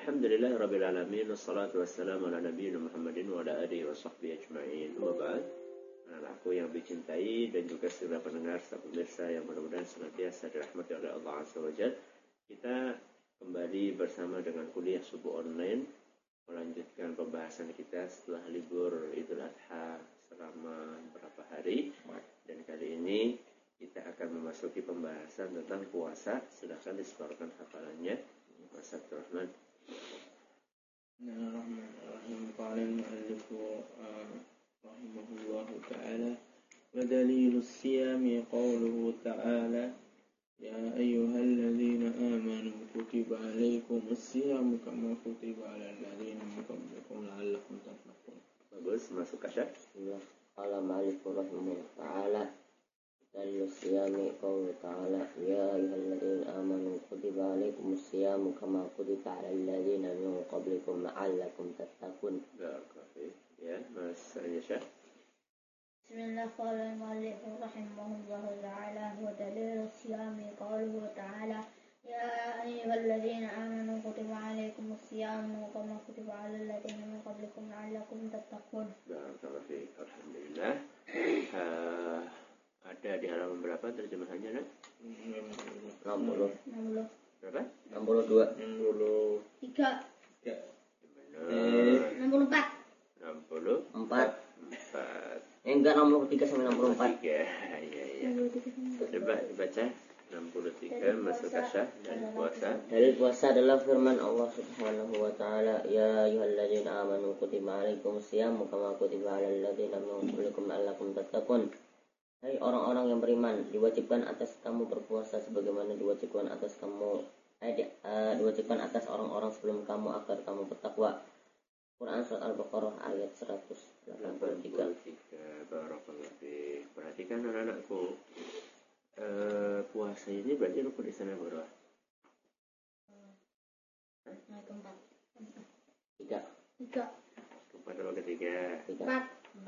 Alhamdulillahirabbil alamin wassalatu wassalamu ala nabiyina Muhammadin wa ala alihi wa sahbihi ajma'in. Amma ba'd. Anakku yang dicintai dan juga segala pendengar serta pemirsa yang mudah-mudahan senantiasa dirahmati oleh Allah Azza wa Jalla. Kita kembali bersama dengan kuliah subuh online, melanjutkan pembahasan kita setelah libur Idul Adha selama beberapa hari, dan kali ini kita akan memasuki pembahasan tentang puasa. Silakan disebarkan hafalannya Mas Abdul Rahman. Bismillahirrahmanirrahim. Qala al-mu'allif rahimahullahu ta'ala wa dalilus siyami qawluhu ta'ala ya ayyuhalladzina amanu kutiba alaykumus siyamu kama kutiba alal ladzina min qablikum la'allakum tattaqun. Bagus, masuk kasyaf. Qala al-mu'allif rahimahullahu ta'ala dalilus siyami qawluhu ta'ala ya ayyuhalladzina amanu kutiba alaykumus siyamu kama kutiba alal ladzina min qablikum la'allakum tattaqun. Ya, Mas Yasha. Bismillah, qala al-mu'allif rahimahullahu ta'ala wa dalilus siyami qawluhu ta'ala ya ayyuhalladzina amanu kutiba alaykumus siyamu kama kutiba alal ladzina min qablikum la'allakum tattaqun. Barakallahu. Alhamdulillah. Ada di halaman berapa terjemahannya, Nak? 60. Berapa? 62. 3. Benar. 64. 4. 64. Enggak, 63 sampai 64. 63. Iya. Coba dibaca 63 masuk kasyaf dan puasa. Dalil puasa adalah firman Allah Subhanahu wa ta'ala ya ayyuhalladzina amanu kutiba alaikumus siyamu kama kutiba alal ladzina min qablikum la'allakum tattaqun. Hai orang-orang yang beriman, diwajibkan atas kamu berpuasa sebagaimana diwajibkan atas orang-orang sebelum kamu agar kamu bertakwa. Quran surat Al-Baqarah ayat 183. Barakallahu fiik. Perhatikan anak-anakku. Puasa ini berarti rukun Islam yang berapa? Naik 4. 3. Keempat atau ketiga? 4.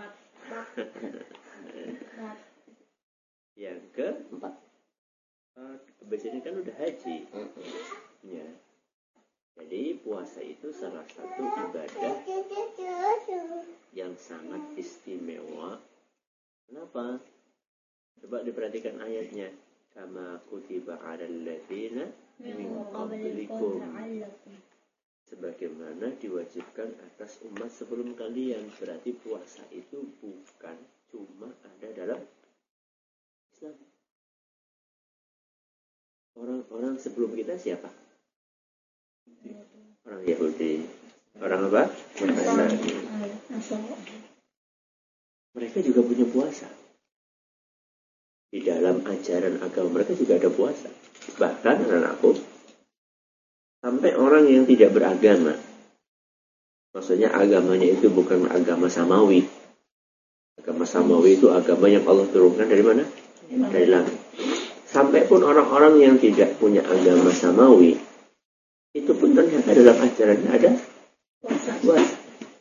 Yang ke 4. Habis ini kan udah haji. Ya. Jadi puasa itu salah satu ibadah yang sangat istimewa. Kenapa? Coba diperhatikan ayatnya. Kama kutiba 'alal ladzina min qablikum. Sebagaimana diwajibkan atas umat sebelum kalian. Berarti puasa itu bukan cuma ada dalam Islam. Orang-orang sebelum kita siapa? Orang Yahudi. Orang apa? Nasrani. Mereka juga punya puasa. Di dalam ajaran agama mereka juga ada puasa. Bahkan anak-anakku, sampai orang yang tidak beragama, maksudnya agamanya itu bukan agama samawi. Agama samawi itu agama yang Allah turunkan dari mana? Dari langit. Sampai pun orang-orang yang tidak punya agama samawi, itu pun ternyata dalam ajarannya ada puasa.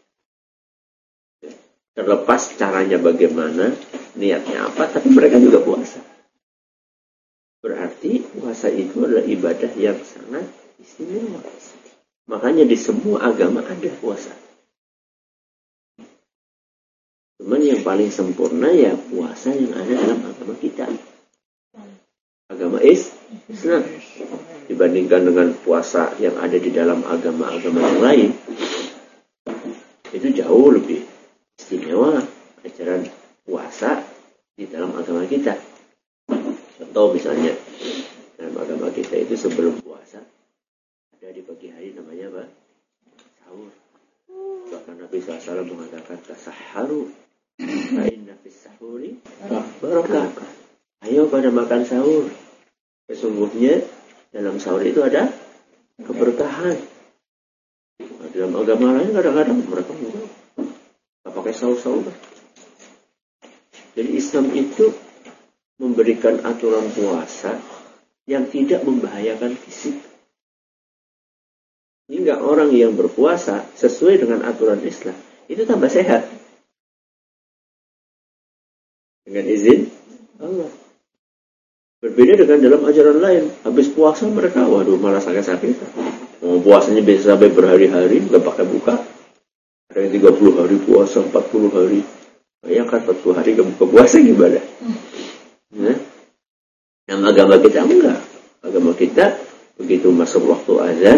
Terlepas caranya bagaimana, niatnya apa, tapi mereka juga puasa. Berarti puasa itu adalah ibadah yang sangat istimewa. Makanya di semua agama ada puasa. Cuman yang paling sempurna ya puasa yang ada dalam agama kita. Agama Islam. Dibandingkan dengan puasa yang ada di dalam agama-agama yang lain, itu jauh lebih istimewa ajaran puasa di dalam agama kita. Contoh misalnya, dalam agama kita itu sebelum puasa, ada di pagi hari namanya apa? Sahur. Bahkan Nabi SAW mengatakan, tasaharu, fa'inna fis sahuri barakah. Ayo pada makan sahur. Sesungguhnya dalam sahur itu ada keberkahan. Nah, dalam agama lain kadang-kadang mereka nggak pakai sahur-sahur. Jadi Islam itu memberikan aturan puasa yang tidak membahayakan fisik. Hingga orang yang berpuasa sesuai dengan aturan Islam itu tambah sehat. Dengan izin Allah. Berbeda dengan dalam ajaran lain. Habis puasa mereka, waduh malah sakit-sakitan. Puasanya bisa sampai berhari-hari, nggak pakai buka. Ada yang 30 hari puasa, 40 hari. Bayangkan 40 hari nggak buka puasa gimana? Nah, yang agama kita enggak. Agama kita begitu masuk waktu azan,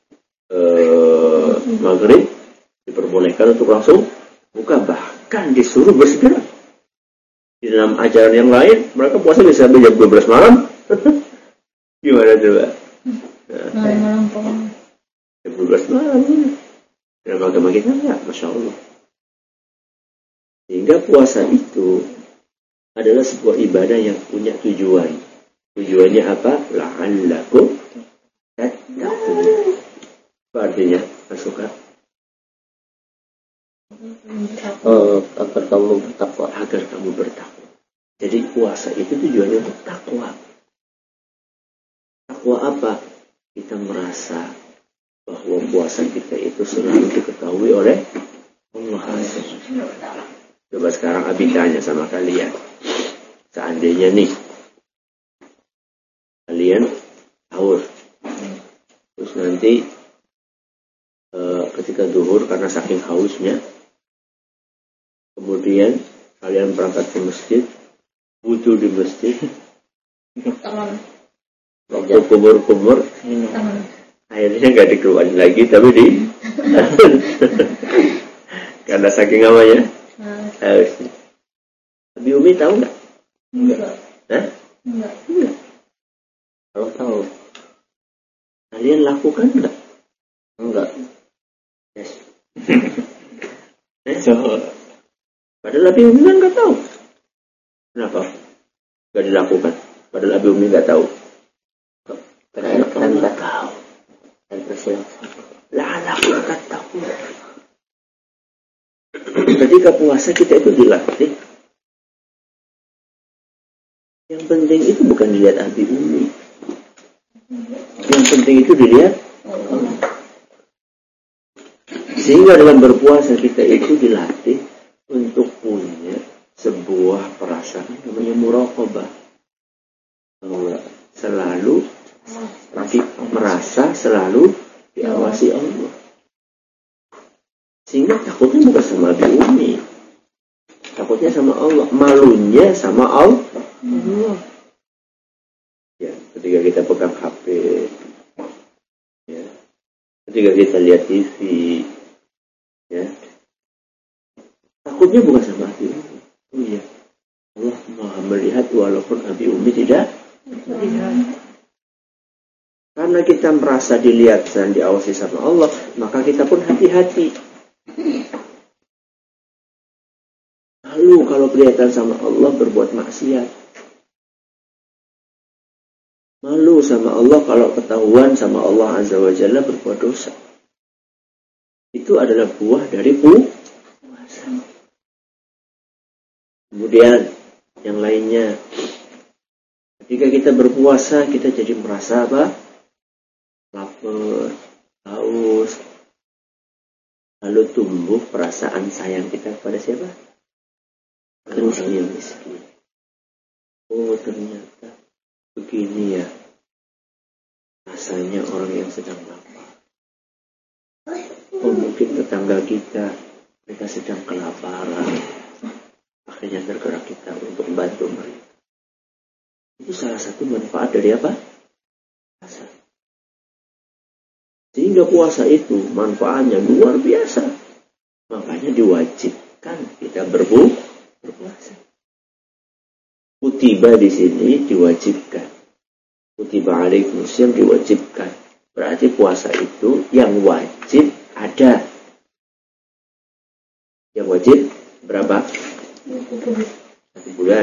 maghrib, diperbolehkan untuk langsung buka. Bahkan disuruh bersegera. Di dalam ajaran yang lain, mereka puasa bisa sampai jam 12 malam. Gimana coba? Jam 12 malam. Dalam agama kita enggak, Masya Allah. Sehingga puasa itu adalah sebuah ibadah yang punya tujuan. Tujuannya apa? La'allakum tattaqun. Apa artinya? Masukan? Agar kamu bertakwa. Agar kamu bertakwa. Jadi puasa itu tujuannya untuk takwa. Takwa apa? Kita merasa bahwa puasa kita itu selalu diketahui oleh Allah. Coba sekarang Abi tanya sama kalian. Seandainya nih kalian sahur, terus nanti ketika zuhur karena saking hausnya, kemudian kalian berangkat ke masjid, wudu di masjid, waktu kumur-kumur, airnya nggak dikeluarin lagi, tapi di karena saking awalnya hausnya. Abi Umi tahu nggak? Enggak. Hah? Enggak. Kalau tahu. Kalian lakukan nggak? Enggak. Yes. Padahal Abi Umi kan nggak tahu. Kenapa? Nggak dilakukan. Padahal Abi Umi nggak tahu. Karena Kamu nggak tahu. dan persilakan. La'allakum tattaqun. Ketika puasa kita itu dilatih. Yang penting itu bukan dilihat Abi Umi. Yang penting itu dilihat Allah. Sehingga dalam berpuasa kita itu dilatih untuk punya sebuah perasaan namanya muraqabah. Bahwa selalu merasa selalu diawasi Allah. Sehingga takutnya bukan sama Abi Umi. Takutnya sama Allah. Malunya sama Allah. Ya, ketika kita pegang HP, ya, ketika kita lihat TV, ya, takutnya bukan sama Abi Umi. Oh iya, Allah Maha melihat walaupun Abi Umi tidak melihat. Karena kita merasa dilihat dan diawasi sama Allah, maka kita pun hati-hati. Lalu kalau kelihatan sama Allah berbuat maksiat. Malu sama Allah kalau ketahuan sama Allah Azza wa Jalla berbuat dosa. Itu adalah buah dari puasa. Kemudian yang lainnya, ketika kita berpuasa kita jadi merasa apa? Lapar, haus. Lalu tumbuh perasaan sayang kita kepada siapa? Orang yang miskin. Oh ternyata begini ya rasanya orang yang sedang lapar. Oh mungkin tetangga kita mereka sedang kelaparan. Akhirnya tergerak kita untuk membantu mereka. Itu salah satu manfaat dari apa? Puasa. Sehingga puasa itu manfaatnya luar biasa. Makanya diwajibkan kita berpuasa. Kutiba di sini diwajibkan. Kutiba alaikumusiyam diwajibkan. Berarti puasa itu yang wajib ada. Yang wajib berapa? 1 bulan.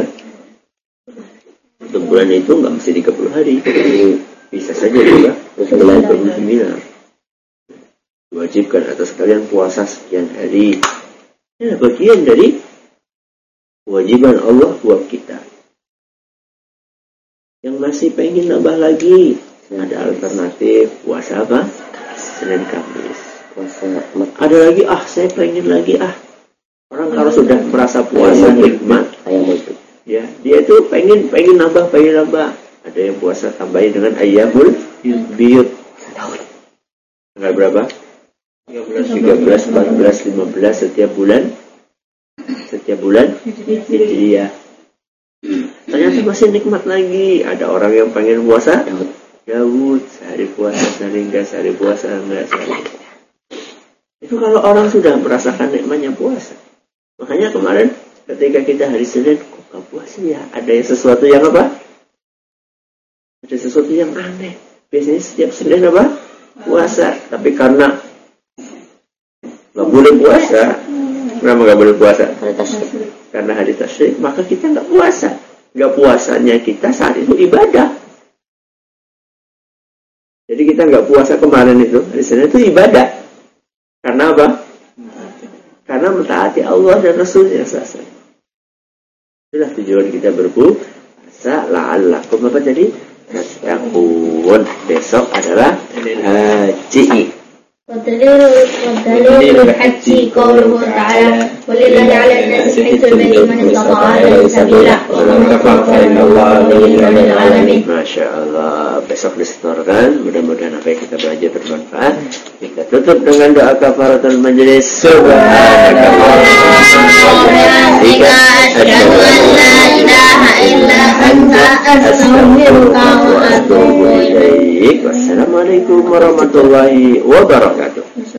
1 bulan itu nggak mesti 30 hari. Bisa saja juga 29. Diwajibkan atas kalian puasa sekian hari. Ini bagian dari kewajiban Allah buat kita. Yang masih pengen nambah lagi, ada alternatif puasa apa? Senin Kamis. Puasa Ada lagi, saya pengen lagi Orang kalau sudah merasa puasa nikmat, ya dia itu pengen nambah. Ada yang puasa tambahin dengan ayyamul biyut. Tanggal berapa? 13, 14, 15 setiap bulan Hijriah. Ternyata masih nikmat lagi. Ada orang yang pengen puasa Daud, sehari puasa, sehari puasa enggak. Itu kalau orang sudah merasakan nikmatnya puasa. Makanya kemarin ketika kita hari Senin, kok gak puasa ya? Ada sesuatu yang apa? Ada sesuatu yang aneh. Biasanya setiap Senin apa? Puasa. Tapi karena gak boleh puasa. Kenapa gak boleh puasa? Karena hari tasyrik, maka kita gak puasa. Gak puasanya kita saat itu ibadah. Jadi kita gak puasa kemarin itu, hari Senin itu ibadah. Karena apa? Karena mentaati Allah dan Rasulnya. Itulah tujuan kita berpuasa. La'allakum apa tadi? Tattaqun. Besok adalah haji. والدليل الحج قوله تعالى ولله على الناس حج البيت من استطاع إليه سبيلا ومن كفر فإن الله غني عن العالمين. Masya Allah. Besok disetorkan. Mudah-mudahan apa yang kita belajar bermanfaat. Kita tutup dengan doa kafaratul majlis. Subhanakallahumma asyhadu an la ilaha illa anta astaghfiruka wa atubu ilaik. Wassalamualaikum warahmatullahi wabarakatuh.